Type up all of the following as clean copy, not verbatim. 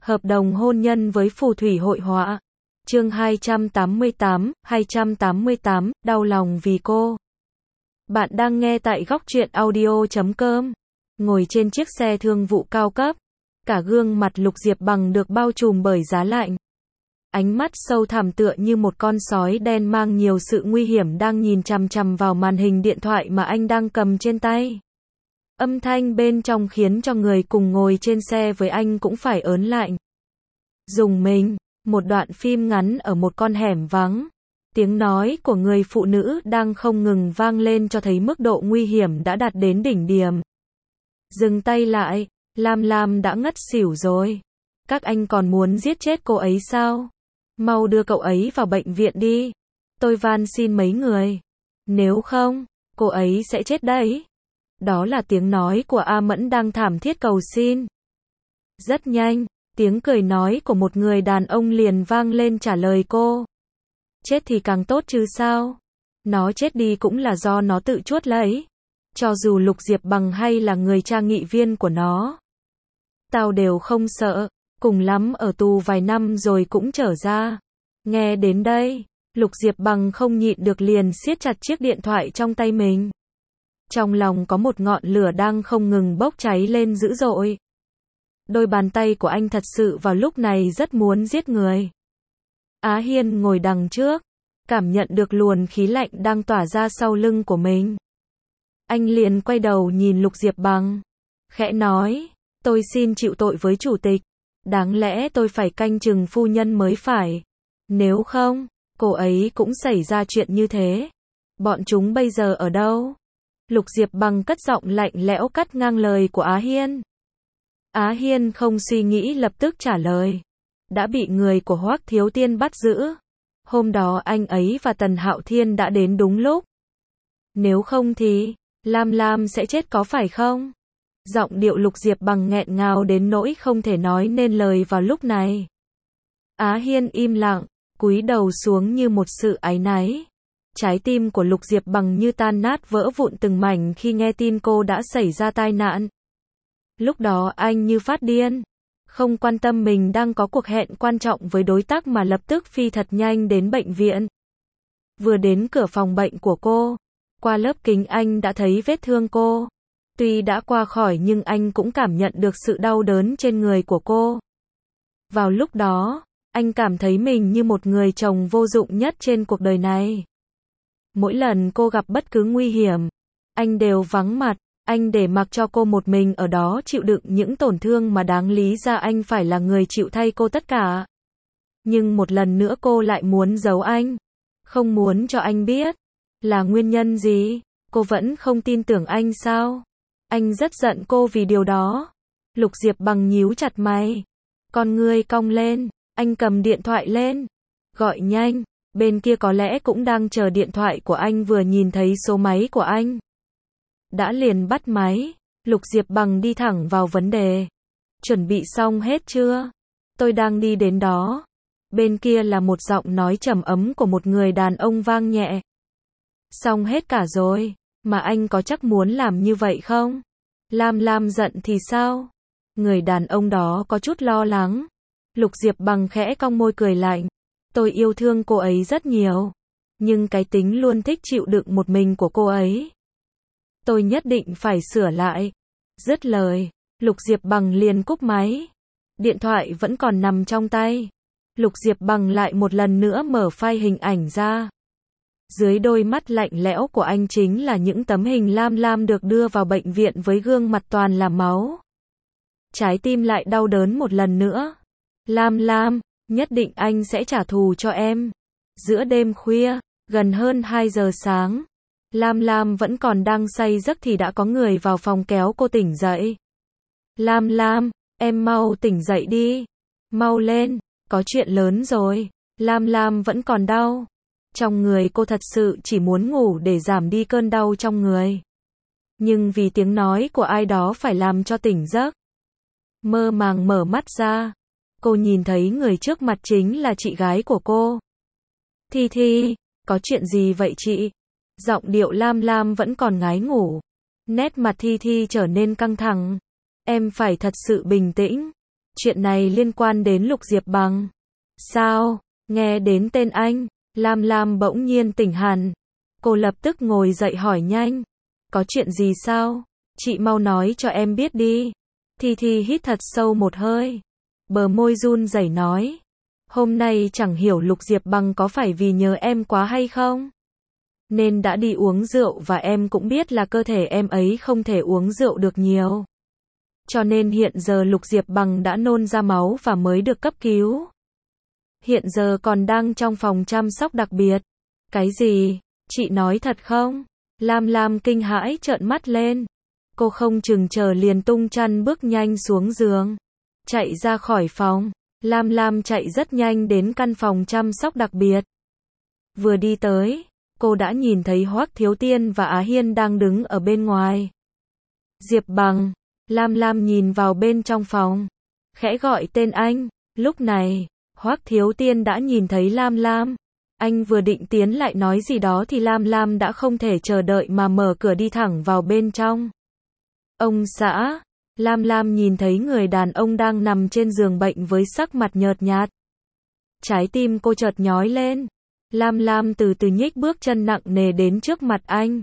Hợp đồng hôn nhân với phù thủy hội họa. Chương 288, đau lòng vì cô. Bạn đang nghe tại góc truyện audio.com. Ngồi trên chiếc xe thương vụ cao cấp, cả gương mặt Lục Diệp Bằng được bao trùm bởi giá lạnh. Ánh mắt sâu thẳm tựa như một con sói đen mang nhiều sự nguy hiểm đang nhìn chằm chằm vào màn hình điện thoại mà anh đang cầm trên tay. Âm thanh bên trong khiến cho người cùng ngồi trên xe với anh cũng phải ớn lạnh. Rùng mình, một đoạn phim ngắn ở một con hẻm vắng. Tiếng nói của người phụ nữ đang không ngừng vang lên cho thấy mức độ nguy hiểm đã đạt đến đỉnh điểm. Dừng tay lại, Lam Lam đã ngất xỉu rồi. Các anh còn muốn giết chết cô ấy sao? Mau đưa cậu ấy vào bệnh viện đi. Tôi van xin mấy người. Nếu không, cô ấy sẽ chết đấy. Đó là tiếng nói của A Mẫn đang thảm thiết cầu xin. Rất nhanh, tiếng cười nói của một người đàn ông liền vang lên trả lời cô. Chết thì càng tốt chứ sao? Nó chết đi cũng là do nó tự chuốt lấy. Cho dù Lục Diệp Bằng hay là người cha nghị viên của nó, tao đều không sợ, cùng lắm ở tù vài năm rồi cũng trở ra. Nghe đến đây, Lục Diệp Bằng không nhịn được liền siết chặt chiếc điện thoại trong tay mình. Trong lòng có một ngọn lửa đang không ngừng bốc cháy lên dữ dội. Đôi bàn tay của anh thật sự vào lúc này rất muốn giết người. Á Hiên ngồi đằng trước, cảm nhận được luồng khí lạnh đang tỏa ra sau lưng của mình. Anh liền quay đầu nhìn Lục Diệp Bằng, khẽ nói, tôi xin chịu tội với chủ tịch. Đáng lẽ tôi phải canh chừng phu nhân mới phải. Nếu không, cô ấy cũng xảy ra chuyện như thế. Bọn chúng bây giờ ở đâu? Lục Diệp Bằng cất giọng lạnh lẽo cắt ngang lời của Á Hiên. Á Hiên không suy nghĩ lập tức trả lời. Đã bị người của Hoắc Thiếu Tiên bắt giữ. Hôm đó anh ấy và Tần Hạo Thiên đã đến đúng lúc. Nếu không thì, Lam Lam sẽ chết có phải không? Giọng điệu Lục Diệp Bằng nghẹn ngào đến nỗi không thể nói nên lời vào lúc này. Á Hiên im lặng, cúi đầu xuống như một sự áy náy. Trái tim của Lục Diệp Bằng như tan nát vỡ vụn từng mảnh khi nghe tin cô đã xảy ra tai nạn. Lúc đó anh như phát điên, không quan tâm mình đang có cuộc hẹn quan trọng với đối tác mà lập tức phi thật nhanh đến bệnh viện. Vừa đến cửa phòng bệnh của cô, qua lớp kính anh đã thấy vết thương cô. Tuy đã qua khỏi nhưng anh cũng cảm nhận được sự đau đớn trên người của cô. Vào lúc đó, anh cảm thấy mình như một người chồng vô dụng nhất trên cuộc đời này. Mỗi lần cô gặp bất cứ nguy hiểm, anh đều vắng mặt, anh để mặc cho cô một mình ở đó chịu đựng những tổn thương mà đáng lý ra anh phải là người chịu thay cô tất cả. Nhưng một lần nữa cô lại muốn giấu anh, không muốn cho anh biết. Là nguyên nhân gì? Cô vẫn không tin tưởng anh sao? Anh rất giận cô vì điều đó. Lục Diệp Bằng nhíu chặt mày. Con ngươi cong lên, anh cầm điện thoại lên. Gọi nhanh, bên kia có lẽ cũng đang chờ điện thoại của anh vừa nhìn thấy số máy của anh. Đã liền bắt máy, Lục Diệp Bằng đi thẳng vào vấn đề. Chuẩn bị xong hết chưa? Tôi đang đi đến đó. Bên kia là một giọng nói trầm ấm của một người đàn ông vang nhẹ. Xong hết cả rồi, mà anh có chắc muốn làm như vậy không? Lam Lam giận thì sao? Người đàn ông đó có chút lo lắng. Lục Diệp Bằng khẽ cong môi cười lạnh. Tôi yêu thương cô ấy rất nhiều. Nhưng cái tính luôn thích chịu đựng một mình của cô ấy, tôi nhất định phải sửa lại. Dứt lời, Lục Diệp Bằng liền cúp máy. Điện thoại vẫn còn nằm trong tay. Lục Diệp Bằng lại một lần nữa mở file hình ảnh ra. Dưới đôi mắt lạnh lẽo của anh chính là những tấm hình Lam Lam được đưa vào bệnh viện với gương mặt toàn là máu. Trái tim lại đau đớn một lần nữa. Lam Lam, nhất định anh sẽ trả thù cho em. Giữa đêm khuya, gần hơn 2 giờ sáng, Lam Lam vẫn còn đang say giấc thì đã có người vào phòng kéo cô tỉnh dậy. Lam Lam, em mau tỉnh dậy đi. Mau lên, có chuyện lớn rồi. Lam Lam vẫn còn đau. Trong người cô thật sự chỉ muốn ngủ để giảm đi cơn đau trong người. Nhưng vì tiếng nói của ai đó phải làm cho tỉnh giấc. Mơ màng mở mắt ra, cô nhìn thấy người trước mặt chính là chị gái của cô. Thi Thi, có chuyện gì vậy chị? Giọng điệu Lam Lam vẫn còn ngái ngủ. Nét mặt Thi Thi trở nên căng thẳng. Em phải thật sự bình tĩnh. Chuyện này liên quan đến Lục Diệp Bằng. Sao? Nghe đến tên anh, Lam Lam bỗng nhiên tỉnh hẳn. Cô lập tức ngồi dậy hỏi nhanh. Có chuyện gì sao? Chị mau nói cho em biết đi. Thi Thi hít thật sâu một hơi. Bờ môi run rẩy nói. Hôm nay chẳng hiểu Lục Diệp Bằng có phải vì nhớ em quá hay không? Nên đã đi uống rượu và em cũng biết là cơ thể em ấy không thể uống rượu được nhiều. Cho nên hiện giờ Lục Diệp Bằng đã nôn ra máu và mới được cấp cứu. Hiện giờ còn đang trong phòng chăm sóc đặc biệt. Cái gì? Chị nói thật không? Lam Lam kinh hãi trợn mắt lên. Cô không chừng chờ liền tung chăn bước nhanh xuống giường. Chạy ra khỏi phòng. Lam Lam chạy rất nhanh đến căn phòng chăm sóc đặc biệt. Vừa đi tới, cô đã nhìn thấy Hoắc Thiếu Tiên và Á Hiên đang đứng ở bên ngoài. Diệp Bằng. Lam Lam nhìn vào bên trong phòng. Khẽ gọi tên anh. Lúc này, Hoắc Thiếu Tiên đã nhìn thấy Lam Lam. Anh vừa định tiến lại nói gì đó thì Lam Lam đã không thể chờ đợi mà mở cửa đi thẳng vào bên trong. Ông xã. Lam Lam nhìn thấy người đàn ông đang nằm trên giường bệnh với sắc mặt nhợt nhạt. Trái tim cô chợt nhói lên. Lam Lam từ từ nhích bước chân nặng nề đến trước mặt anh.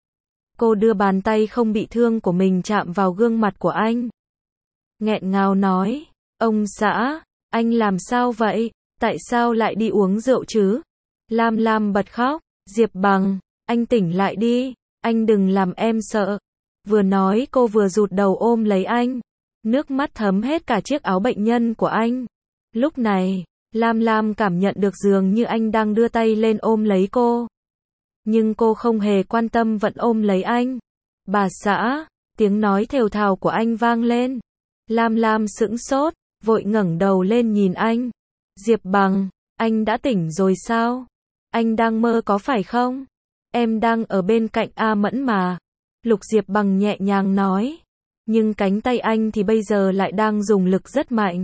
Cô đưa bàn tay không bị thương của mình chạm vào gương mặt của anh. Nghẹn ngào nói, ông xã, anh làm sao vậy? Tại sao lại đi uống rượu chứ? Lam Lam bật khóc, Diệp Bằng, anh tỉnh lại đi, anh đừng làm em sợ. Vừa nói cô vừa rụt đầu ôm lấy anh. Nước mắt thấm hết cả chiếc áo bệnh nhân của anh. Lúc này, Lam Lam cảm nhận được dường như anh đang đưa tay lên ôm lấy cô. Nhưng cô không hề quan tâm vẫn ôm lấy anh. Bà xã, tiếng nói thều thào của anh vang lên. Lam Lam sững sốt, vội ngẩng đầu lên nhìn anh. Diệp Bằng, anh đã tỉnh rồi sao? Anh đang mơ có phải không? Em đang ở bên cạnh A Mẫn mà. Lục Diệp Bằng nhẹ nhàng nói. Nhưng cánh tay anh thì bây giờ lại đang dùng lực rất mạnh.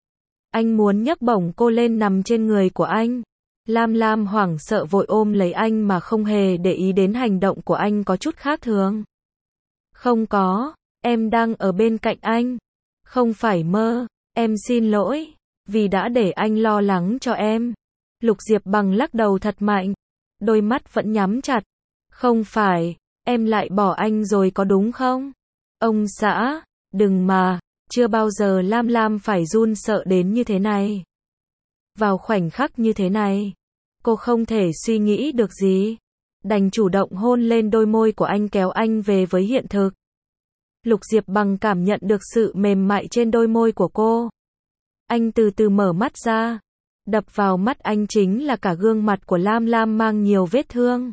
Anh muốn nhấc bổng cô lên nằm trên người của anh. Lam Lam hoảng sợ vội ôm lấy anh mà không hề để ý đến hành động của anh có chút khác thường. Không có, em đang ở bên cạnh anh. Không phải mơ, em xin lỗi, vì đã để anh lo lắng cho em. Lục Diệp Bằng lắc đầu thật mạnh, đôi mắt vẫn nhắm chặt. Không phải, em lại bỏ anh rồi có đúng không? Ông xã, đừng mà, chưa bao giờ Lam Lam phải run sợ đến như thế này. Vào khoảnh khắc như thế này, cô không thể suy nghĩ được gì. Đành chủ động hôn lên đôi môi của anh kéo anh về với hiện thực. Lục Diệp Bằng cảm nhận được sự mềm mại trên đôi môi của cô. Anh từ từ mở mắt ra. Đập vào mắt anh chính là cả gương mặt của Lam Lam mang nhiều vết thương.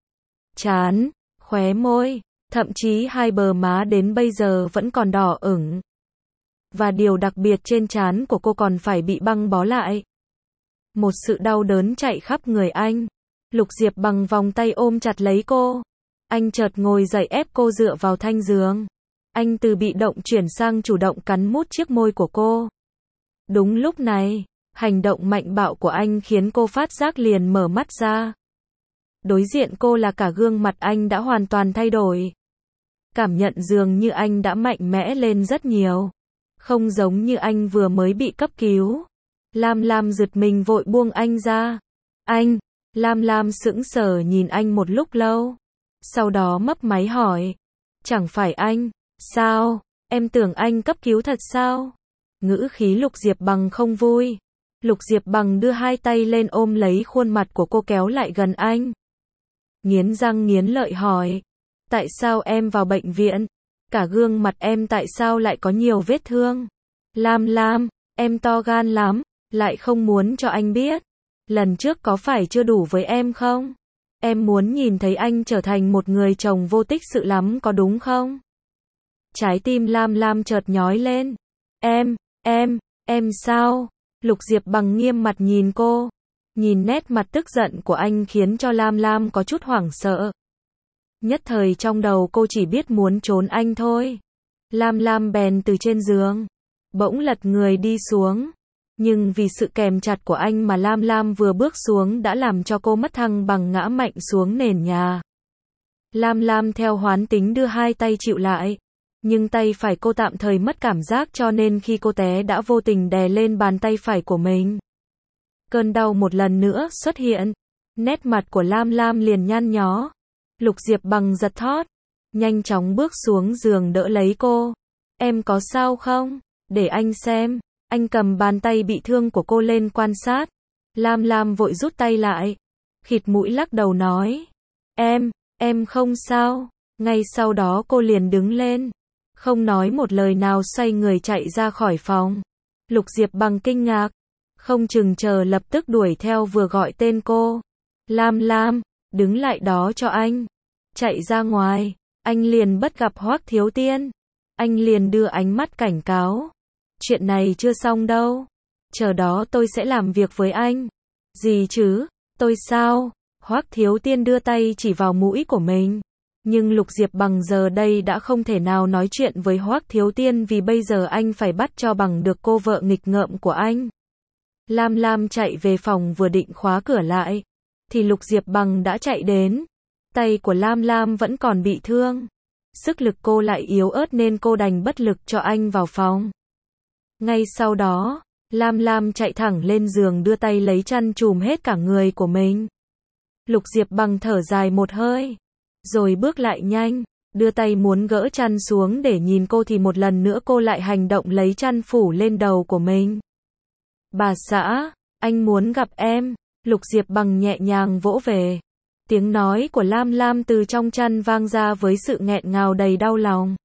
Trán, khóe môi, thậm chí hai bờ má đến bây giờ vẫn còn đỏ ửng. Và điều đặc biệt trên trán của cô còn phải bị băng bó lại. Một sự đau đớn chạy khắp người anh. Lục Diệp Bằng vòng tay ôm chặt lấy cô. Anh chợt ngồi dậy ép cô dựa vào thanh giường. Anh từ bị động chuyển sang chủ động cắn mút chiếc môi của cô. Đúng lúc này, hành động mạnh bạo của anh khiến cô phát giác liền mở mắt ra. Đối diện cô là cả gương mặt anh đã hoàn toàn thay đổi. Cảm nhận dường như anh đã mạnh mẽ lên rất nhiều. Không giống như anh vừa mới bị cấp cứu. Lam Lam giật mình vội buông anh ra. Anh, Lam Lam sững sờ nhìn anh một lúc lâu. Sau đó mấp máy hỏi. Chẳng phải anh, sao, em tưởng anh cấp cứu thật sao? Ngữ khí Lục Diệp Bằng không vui. Lục Diệp Bằng đưa hai tay lên ôm lấy khuôn mặt của cô kéo lại gần anh. Nghiến răng nghiến lợi hỏi. Tại sao em vào bệnh viện? Cả gương mặt em tại sao lại có nhiều vết thương? Lam Lam, em to gan lắm, lại không muốn cho anh biết. Lần trước có phải chưa đủ với em không? Em muốn nhìn thấy anh trở thành một người chồng vô tích sự lắm có đúng không? Trái tim Lam Lam chợt nhói lên. Em sao? Lục Diệp Bằng nghiêm mặt nhìn cô. Nhìn nét mặt tức giận của anh khiến cho Lam Lam có chút hoảng sợ. Nhất thời trong đầu cô chỉ biết muốn trốn anh thôi. Lam Lam bèn từ trên giường, bỗng lật người đi xuống. Nhưng vì sự kèm chặt của anh mà Lam Lam vừa bước xuống đã làm cho cô mất thăng bằng ngã mạnh xuống nền nhà. Lam Lam theo hoán tính đưa hai tay chịu lại. Nhưng tay phải cô tạm thời mất cảm giác cho nên khi cô té đã vô tình đè lên bàn tay phải của mình. Cơn đau một lần nữa xuất hiện. Nét mặt của Lam Lam liền nhăn nhó. Lục Diệp Bằng giật thót. Nhanh chóng bước xuống giường đỡ lấy cô. Em có sao không? Để anh xem. Anh cầm bàn tay bị thương của cô lên quan sát. Lam Lam vội rút tay lại. Khịt mũi lắc đầu nói. Em không sao. Ngay sau đó cô liền đứng lên. Không nói một lời nào xoay người chạy ra khỏi phòng. Lục Diệp Bằng kinh ngạc. Không chừng chờ lập tức đuổi theo vừa gọi tên cô. Lam Lam, đứng lại đó cho anh. Chạy ra ngoài, anh liền bắt gặp Hoắc Thiếu Tiên. Anh liền đưa ánh mắt cảnh cáo. Chuyện này chưa xong đâu. Chờ đó tôi sẽ làm việc với anh. Gì chứ? Tôi sao? Hoắc Thiếu Tiên đưa tay chỉ vào mũi của mình. Nhưng Lục Diệp Bằng giờ đây đã không thể nào nói chuyện với Hoắc Thiếu Tiên vì bây giờ anh phải bắt cho bằng được cô vợ nghịch ngợm của anh. Lam Lam chạy về phòng vừa định khóa cửa lại. Thì Lục Diệp Bằng đã chạy đến. Tay của Lam Lam vẫn còn bị thương. Sức lực cô lại yếu ớt nên cô đành bất lực cho anh vào phòng. Ngay sau đó, Lam Lam chạy thẳng lên giường đưa tay lấy chăn trùm hết cả người của mình. Lục Diệp Bằng thở dài một hơi. Rồi bước lại nhanh, đưa tay muốn gỡ chăn xuống để nhìn cô thì một lần nữa cô lại hành động lấy chăn phủ lên đầu của mình. Bà xã, anh muốn gặp em. Lục Diệp Bằng nhẹ nhàng vỗ về. Tiếng nói của Lam Lam từ trong chăn vang ra với sự nghẹn ngào đầy đau lòng.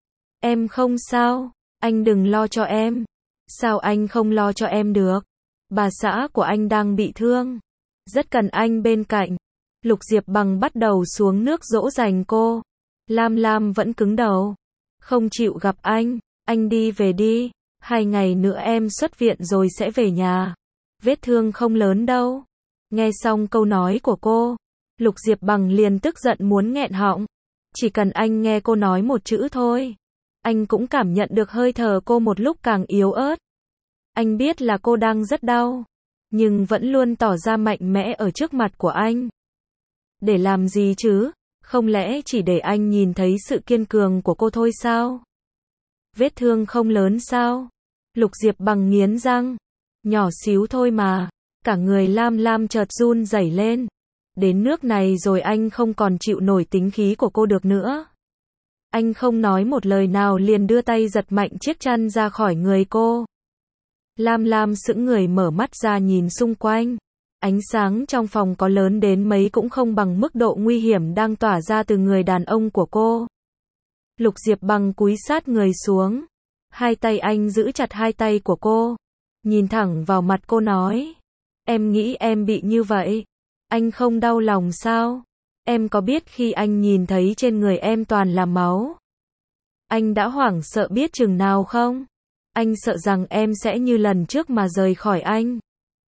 Em không sao, anh đừng lo cho em. Sao anh không lo cho em được? Bà xã của anh đang bị thương. Rất cần anh bên cạnh. Lục Diệp Bằng bắt đầu xuống nước dỗ dành cô. Lam Lam vẫn cứng đầu. Không chịu gặp anh đi về đi. 2 ngày nữa em xuất viện rồi sẽ về nhà. Vết thương không lớn đâu. Nghe xong câu nói của cô, Lục Diệp Bằng liền tức giận muốn nghẹn họng. Chỉ cần anh nghe cô nói một chữ thôi. Anh cũng cảm nhận được hơi thở cô một lúc càng yếu ớt. Anh biết là cô đang rất đau. Nhưng vẫn luôn tỏ ra mạnh mẽ ở trước mặt của anh. Để làm gì chứ? Không lẽ chỉ để anh nhìn thấy sự kiên cường của cô thôi sao? Vết thương không lớn sao? Lục Diệp Bằng nghiến răng. Nhỏ xíu thôi mà. Cả người Lam Lam chợt run rẩy lên. Đến nước này rồi anh không còn chịu nổi tính khí của cô được nữa. Anh không nói một lời nào liền đưa tay giật mạnh chiếc chăn ra khỏi người cô. Lam Lam sững người mở mắt ra nhìn xung quanh. Ánh sáng trong phòng có lớn đến mấy cũng không bằng mức độ nguy hiểm đang tỏa ra từ người đàn ông của cô. Lục Diệp Bằng cúi sát người xuống. Hai tay anh giữ chặt hai tay của cô. Nhìn thẳng vào mặt cô nói. Em nghĩ em bị như vậy. Anh không đau lòng sao? Em có biết khi anh nhìn thấy trên người em toàn là máu, anh đã hoảng sợ biết chừng nào không? Anh sợ rằng em sẽ như lần trước mà rời khỏi anh.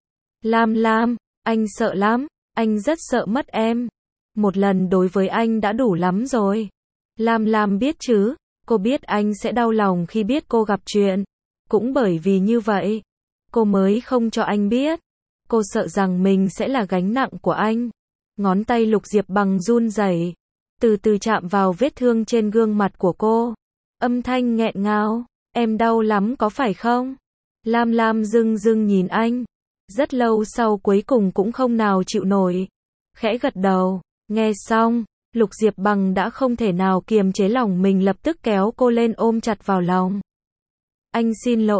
Lam Lam, anh sợ lắm, anh rất sợ mất em. Một lần đối với anh đã đủ lắm rồi. Lam Lam biết chứ, cô biết anh sẽ đau lòng khi biết cô gặp chuyện. Cũng bởi vì như vậy, cô mới không cho anh biết. Cô sợ rằng mình sẽ là gánh nặng của anh. Ngón tay Lục Diệp Bằng run rẩy, từ từ chạm vào vết thương trên gương mặt của cô. Âm thanh nghẹn ngào, em đau lắm có phải không? Lam Lam dưng dưng nhìn anh. Rất lâu sau cuối cùng cũng không nào chịu nổi. Khẽ gật đầu, nghe xong, Lục Diệp Bằng đã không thể nào kiềm chế lòng mình lập tức kéo cô lên ôm chặt vào lòng. Anh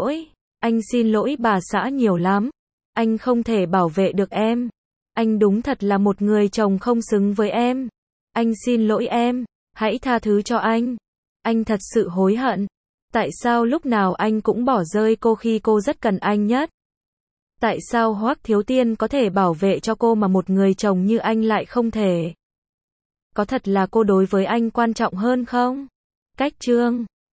xin lỗi bà xã nhiều lắm. Anh không thể bảo vệ được em. Anh đúng thật là một người chồng không xứng với em. Anh xin lỗi em, hãy tha thứ cho anh. Anh thật sự hối hận. Tại sao lúc nào anh cũng bỏ rơi cô khi cô rất cần anh nhất? Tại sao Hoắc Thiếu Tiên có thể bảo vệ cho cô mà một người chồng như anh lại không thể? Có thật là cô đối với anh quan trọng hơn không? Cách chương